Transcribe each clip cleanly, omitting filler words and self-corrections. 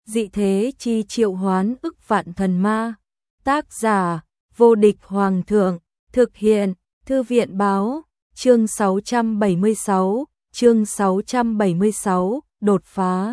dị thế chi triệu hoán ức vạn thần ma. Tác giả, vô địch hoàng thượng, thực hiện, thư viện báo, chương 676, đột phá.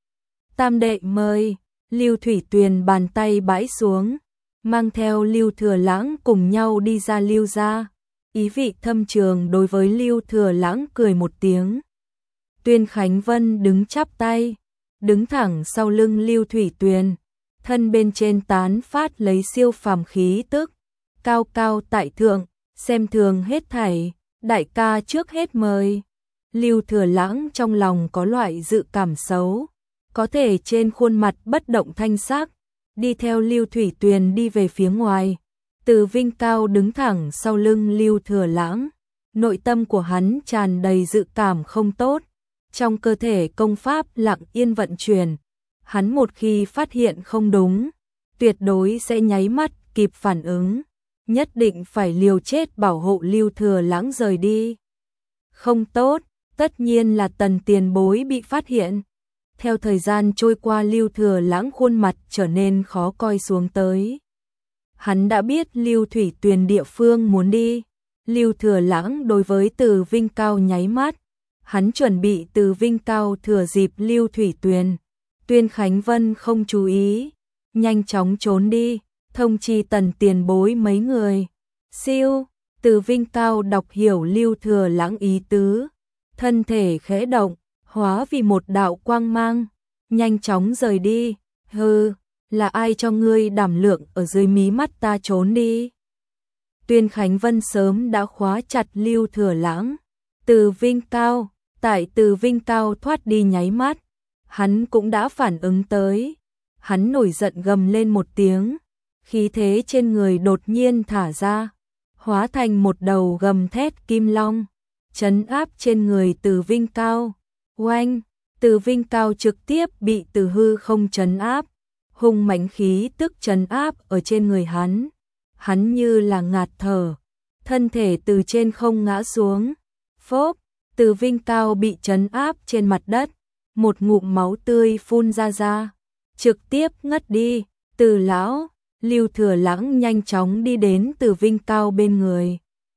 Tam đệ mời, Lưu Thủy Tuyền bàn tay bãi xuống, mang theo Lưu Thừa Lãng cùng nhau đi ra Lưu gia. Ý vị thâm trường đối với Lưu Thừa Lãng cười một tiếng. Tuyên Khánh Vân đứng chắp tay, đứng thẳng sau lưng Lưu Thủy Tuyền, thân bên trên tán phát lấy siêu phàm khí tức, cao cao tại thượng, xem thường hết thảy, đại ca trước hết mời. Lưu Thừa Lãng trong lòng có loại dự cảm xấu, có thể trên khuôn mặt bất động thanh sắc, đi theo Lưu Thủy Tuyền đi về phía ngoài. Từ Vinh cao đứng thẳng sau lưng Lưu Thừa Lãng, nội tâm của hắn tràn đầy dự cảm không tốt, trong cơ thể công pháp lặng yên vận chuyển, hắn một khi phát hiện không đúng, tuyệt đối sẽ nháy mắt kịp phản ứng, nhất định phải liều chết bảo hộ Lưu Thừa Lãng rời đi. Không tốt, tất nhiên là Tần tiền bối bị phát hiện. Theo thời gian trôi qua, Lưu Thừa Lãng khuôn mặt trở nên khó coi xuống tới. Hắn đã biết Lưu Thủy Tuyền địa phương muốn đi. Lưu Thừa Lãng đối với Từ Vinh Cao nháy mắt. Hắn chuẩn bị Từ Vinh Cao thừa dịp Lưu Thủy Tuyền, Tuyên Khánh Vân không chú ý, nhanh chóng trốn đi, thông chi Tần tiền bối mấy người. Siêu, Từ Vinh Cao đọc hiểu Lưu Thừa Lãng ý tứ, thân thể khẽ động, hóa vì một đạo quang mang, nhanh chóng rời đi. Hừ, là ai cho ngươi đảm lượng ở dưới mí mắt ta trốn đi? Tuyên Khánh Vân sớm đã khóa chặt Lưu Thừa Lãng. Từ Vinh Cao, tại Từ Vinh Cao thoát đi nháy mắt, hắn cũng đã phản ứng tới. Hắn nổi giận gầm lên một tiếng, khí thế trên người đột nhiên thả ra, hóa thành một đầu gầm thét kim long, trấn áp trên người Từ Vinh Cao. Oanh, Từ Vinh Cao trực tiếp bị từ hư không trấn áp, hung mãnh khí tức trấn áp ở trên người hắn. Hắn như là ngạt thở, thân thể từ trên không ngã xuống. Phốc, Từ Vinh Cao bị trấn áp trên mặt đất, một ngụm máu tươi phun ra, trực tiếp ngất đi. Từ lão, Lưu Thừa Lãng nhanh chóng đi đến Từ Vinh Cao bên người,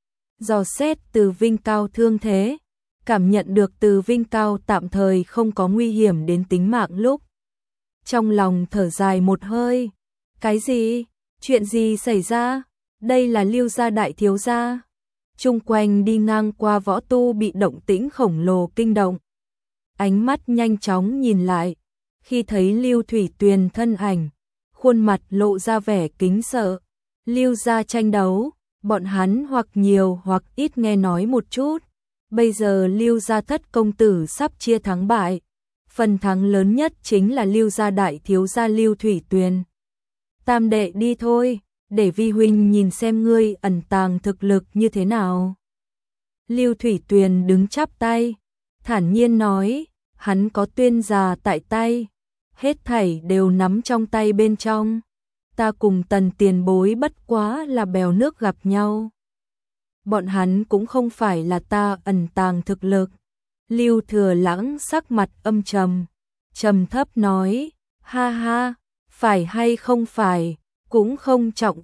dò xét Từ Vinh Cao thương thế, cảm nhận được Từ Vinh Cao tạm thời không có nguy hiểm đến tính mạng lúc. Trong lòng thở dài một hơi. Cái gì? Chuyện gì xảy ra? Đây là Lưu gia đại thiếu gia. Chung quanh đi ngang qua võ tu bị động tĩnh khổng lồ kinh động. Ánh mắt nhanh chóng nhìn lại, khi thấy Lưu Thủy Tuyền thân ảnh, khuôn mặt lộ ra vẻ kính sợ. Lưu gia tranh đấu, bọn hắn hoặc nhiều hoặc ít nghe nói một chút. Bây giờ Lưu gia thất công tử sắp chia thắng bại, phần thắng lớn nhất chính là Lưu gia đại thiếu gia Lưu Thủy Tuyền. Tam đệ đi thôi, để vi huynh nhìn xem ngươi ẩn tàng thực lực như thế nào. Lưu Thủy Tuyền đứng chắp tay, thản nhiên nói, hắn có Tuyên già tại tay, hết thảy đều nắm trong tay bên trong. Ta cùng Tần tiền bối bất quá là bèo nước gặp nhau. Bọn hắn cũng không phải là ta ẩn tàng thực lực. Lưu Thừa Lãng sắc mặt âm trầm, trầm thấp nói, ha ha, phải hay không phải, cũng không trọng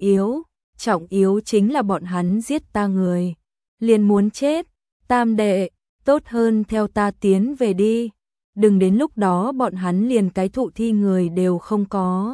yếu chính là bọn hắn giết ta người, liền muốn chết. Tam đệ, tốt hơn theo ta tiến về đi, đừng đến lúc đó bọn hắn liền cái thụ thi người đều không có.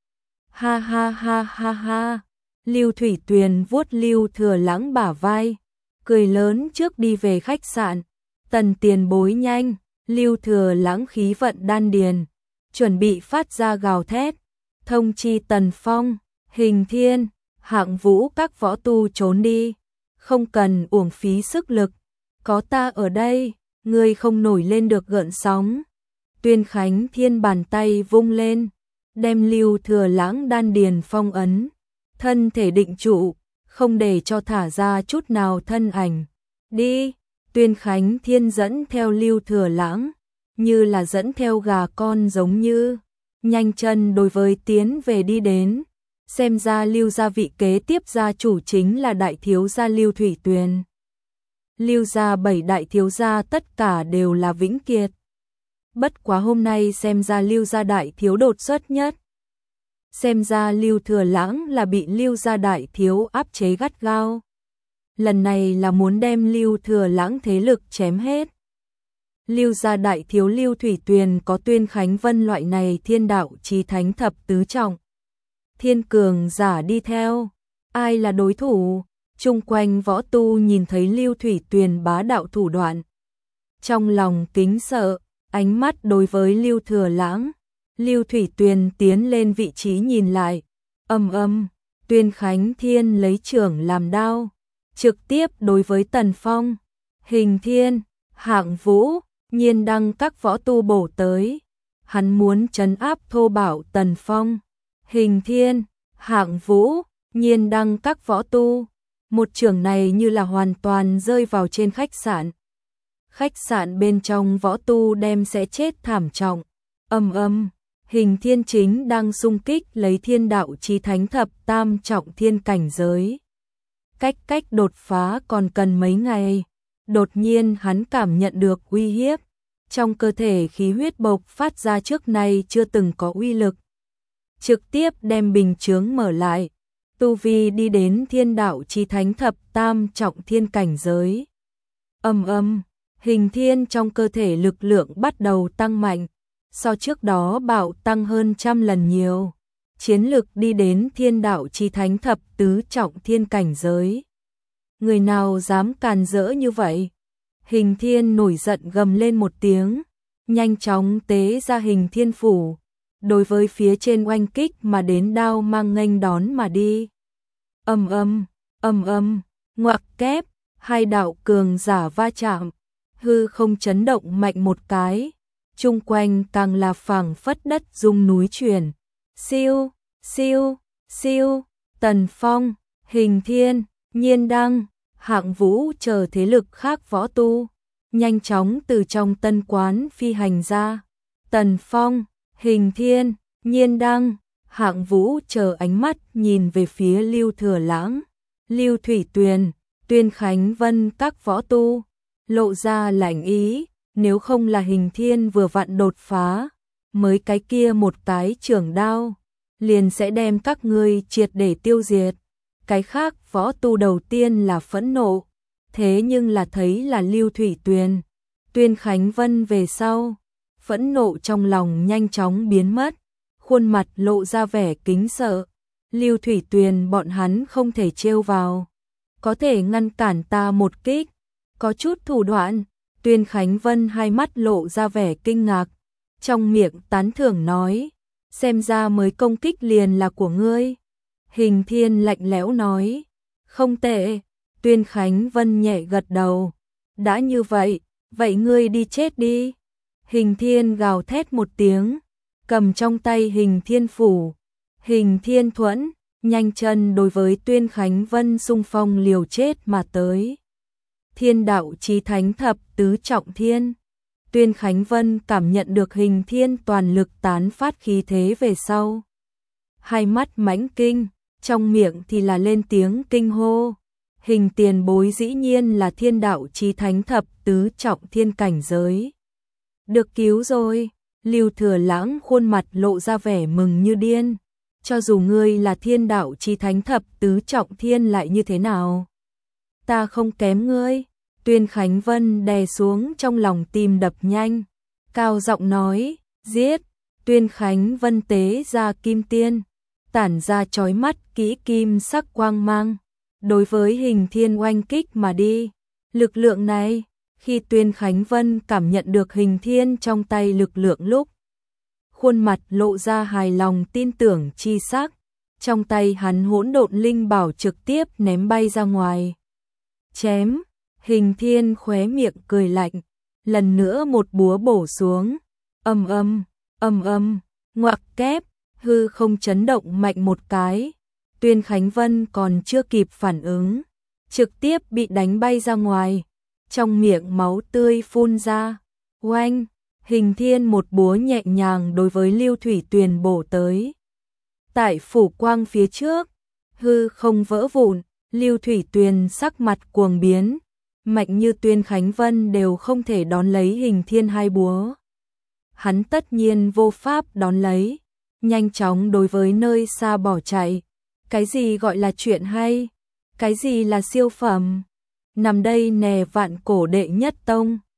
Ha ha ha ha ha. Lưu Thủy Tuyền vuốt Lưu Thừa Lãng bả vai, cười lớn trước đi về khách sạn. Tần tiền bối nhanh. Lưu Thừa Lãng khí vận đan điền, chuẩn bị phát ra gào thét, thông chi Tần Phong, Hình Thiên, Hạng Vũ các võ tu trốn đi, không cần uổng phí sức lực, có ta ở đây, ngươi không nổi lên được gợn sóng. Tuyên Khánh Thiên bàn tay vung lên, đem Lưu Thừa Lãng đan điền phong ấn, thân thể định trụ, không để cho thả ra chút nào thân ảnh. Đi. Tuyên Khánh Thiên dẫn theo Lưu Thừa Lãng, như là dẫn theo gà con giống như, nhanh chân đối với tiến về đi đến. Xem ra Lưu gia vị kế tiếp gia chủ chính là đại thiếu gia Lưu Thủy Tuyền. Lưu gia 7 đại thiếu gia tất cả đều là vĩnh kiệt. Bất quá hôm nay xem ra Lưu gia đại thiếu đột xuất nhất. Xem ra Lưu Thừa Lãng là bị Lưu gia đại thiếu áp chế gắt gao. Lần này là muốn đem Lưu Thừa Lãng thế lực chém hết. Lưu gia đại thiếu Lưu Thủy Tuyền có Tuyên Khánh Vân loại này thiên đạo chí thánh thập tứ trọng. Thiên cường giả đi theo, ai là đối thủ? Chung quanh võ tu nhìn thấy Lưu Thủy Tuyền bá đạo thủ đoạn. Trong lòng kính sợ, ánh mắt đối với Lưu Thừa Lãng. Lưu Thủy Tuyền tiến lên vị trí nhìn lại. Tuyên Khánh Thiên lấy trưởng làm đao. Trực tiếp đối với Tần Phong. Hình Thiên, Hạng Vũ, Nhiên Đăng các võ tu bổ tới. Hắn muốn trấn áp thô bạo Tần Phong. Hình Thiên, Hạng Vũ, Nhiên Đăng các võ tu. Một trường này như là hoàn toàn rơi vào trên khách sạn. Khách sạn bên trong võ tu đem sẽ chết thảm trọng. Hình Thiên chính đang xung kích lấy thiên đạo chí thánh thập tam trọng thiên cảnh giới. Cách đột phá còn cần mấy ngày. Đột nhiên hắn cảm nhận được uy hiếp. Trong cơ thể khí huyết bộc phát ra trước nay chưa từng có uy lực. Trực tiếp đem bình chướng mở lại. Tu vi đi đến thiên đạo chí thánh thập tam trọng thiên cảnh giới. Hình Thiên trong cơ thể lực lượng bắt đầu tăng mạnh. So trước đó bạo tăng hơn 100 lần nhiều. Chiến lực đi đến thiên đạo chí thánh thập tứ trọng thiên cảnh giới. Người nào dám càn rỡ như vậy? Hình Thiên nổi giận gầm lên một tiếng. Nhanh chóng tế ra Hình Thiên phủ. Đối với phía trên oanh kích mà đến đao mang nghênh đón mà đi. Ngoặc kép, hai đạo cường giả va chạm. Hư không chấn động mạnh một cái. Chung quanh càng là phảng phất đất rung núi chuyển. Siêu, siêu, siêu, Tần Phong, Hình Thiên, Nhiên Đăng, Hạng Vũ chờ thế lực khác võ tu. Nhanh chóng từ trong tân quán phi hành ra. Tần Phong, Hình Thiên, Nhiên Đăng, Hạng Vũ chờ ánh mắt nhìn về phía Lưu Thừa Lãng, Lưu Thủy Tuyền, Tuyên Khánh Vân các võ tu. Lộ ra lạnh ý, nếu không là Hình Thiên vừa vặn đột phá, mới cái kia một cái trường đao, liền sẽ đem các ngươi triệt để tiêu diệt. Cái khác võ tu đầu tiên là phẫn nộ, thế nhưng là thấy là Lưu Thủy Tuyền, Tuyên Khánh Vân về sau, phẫn nộ trong lòng nhanh chóng biến mất, khuôn mặt lộ ra vẻ kính sợ. Lưu Thủy Tuyền bọn hắn không thể trêu vào, có thể ngăn cản ta một kích, có chút thủ đoạn. Tuyên Khánh Vân hai mắt lộ ra vẻ kinh ngạc, trong miệng tán thưởng nói, xem ra mới công kích liền là của ngươi. Hình Thiên lạnh lẽo nói, không tệ. Tuyên Khánh Vân nhẹ gật đầu, đã như vậy, vậy ngươi đi chết đi. Hình Thiên gào thét một tiếng, cầm trong tay Hình Thiên phủ, Hình Thiên thuẫn, nhanh chân đối với Tuyên Khánh Vân xung phong liều chết mà tới. Thiên đạo chí thánh thập tứ trọng thiên. Tuyên Khánh Vân cảm nhận được Hình Thiên toàn lực tán phát khí thế về sau. Hai mắt mãnh kinh, trong miệng thì là lên tiếng kinh hô. Hình tiền bối dĩ nhiên là thiên đạo chí thánh thập tứ trọng thiên cảnh giới. Được cứu rồi. Lưu Thừa Lãng khuôn mặt lộ ra vẻ mừng như điên. Cho dù ngươi là thiên đạo chí thánh thập tứ trọng thiên lại như thế nào? Ta không kém ngươi. Tuyên Khánh Vân đè xuống trong lòng tim đập nhanh, cao giọng nói, giết. Tuyên Khánh Vân tế ra kim tiên, tản ra chói mắt kỹ kim sắc quang mang, đối với Hình Thiên oanh kích mà đi. Lực lượng này, khi Tuyên Khánh Vân cảm nhận được Hình Thiên trong tay lực lượng lúc, khuôn mặt lộ ra hài lòng tin tưởng chi sắc, trong tay hắn hỗn độn linh bảo trực tiếp ném bay ra ngoài. Chém. Hình Thiên khóe miệng cười lạnh, lần nữa một búa bổ xuống. Ngoặc kép, hư không chấn động mạnh một cái. Tuyên Khánh Vân còn chưa kịp phản ứng, trực tiếp bị đánh bay ra ngoài, trong miệng máu tươi phun ra. Oanh, Hình Thiên một búa nhẹ nhàng đối với Lưu Thủy Tuyền bổ tới. Tại phủ quang phía trước, hư không vỡ vụn, Lưu Thủy Tuyền sắc mặt cuồng biến. Mạnh như Tuyên Khánh Vân đều không thể đón lấy Hình Thiên hai búa. hắn tất nhiên vô pháp đón lấy, nhanh chóng đối với nơi xa bỏ chạy. Cái gì gọi là chuyện hay? Cái gì là siêu phẩm? Nằm đây nè vạn cổ đệ nhất tông.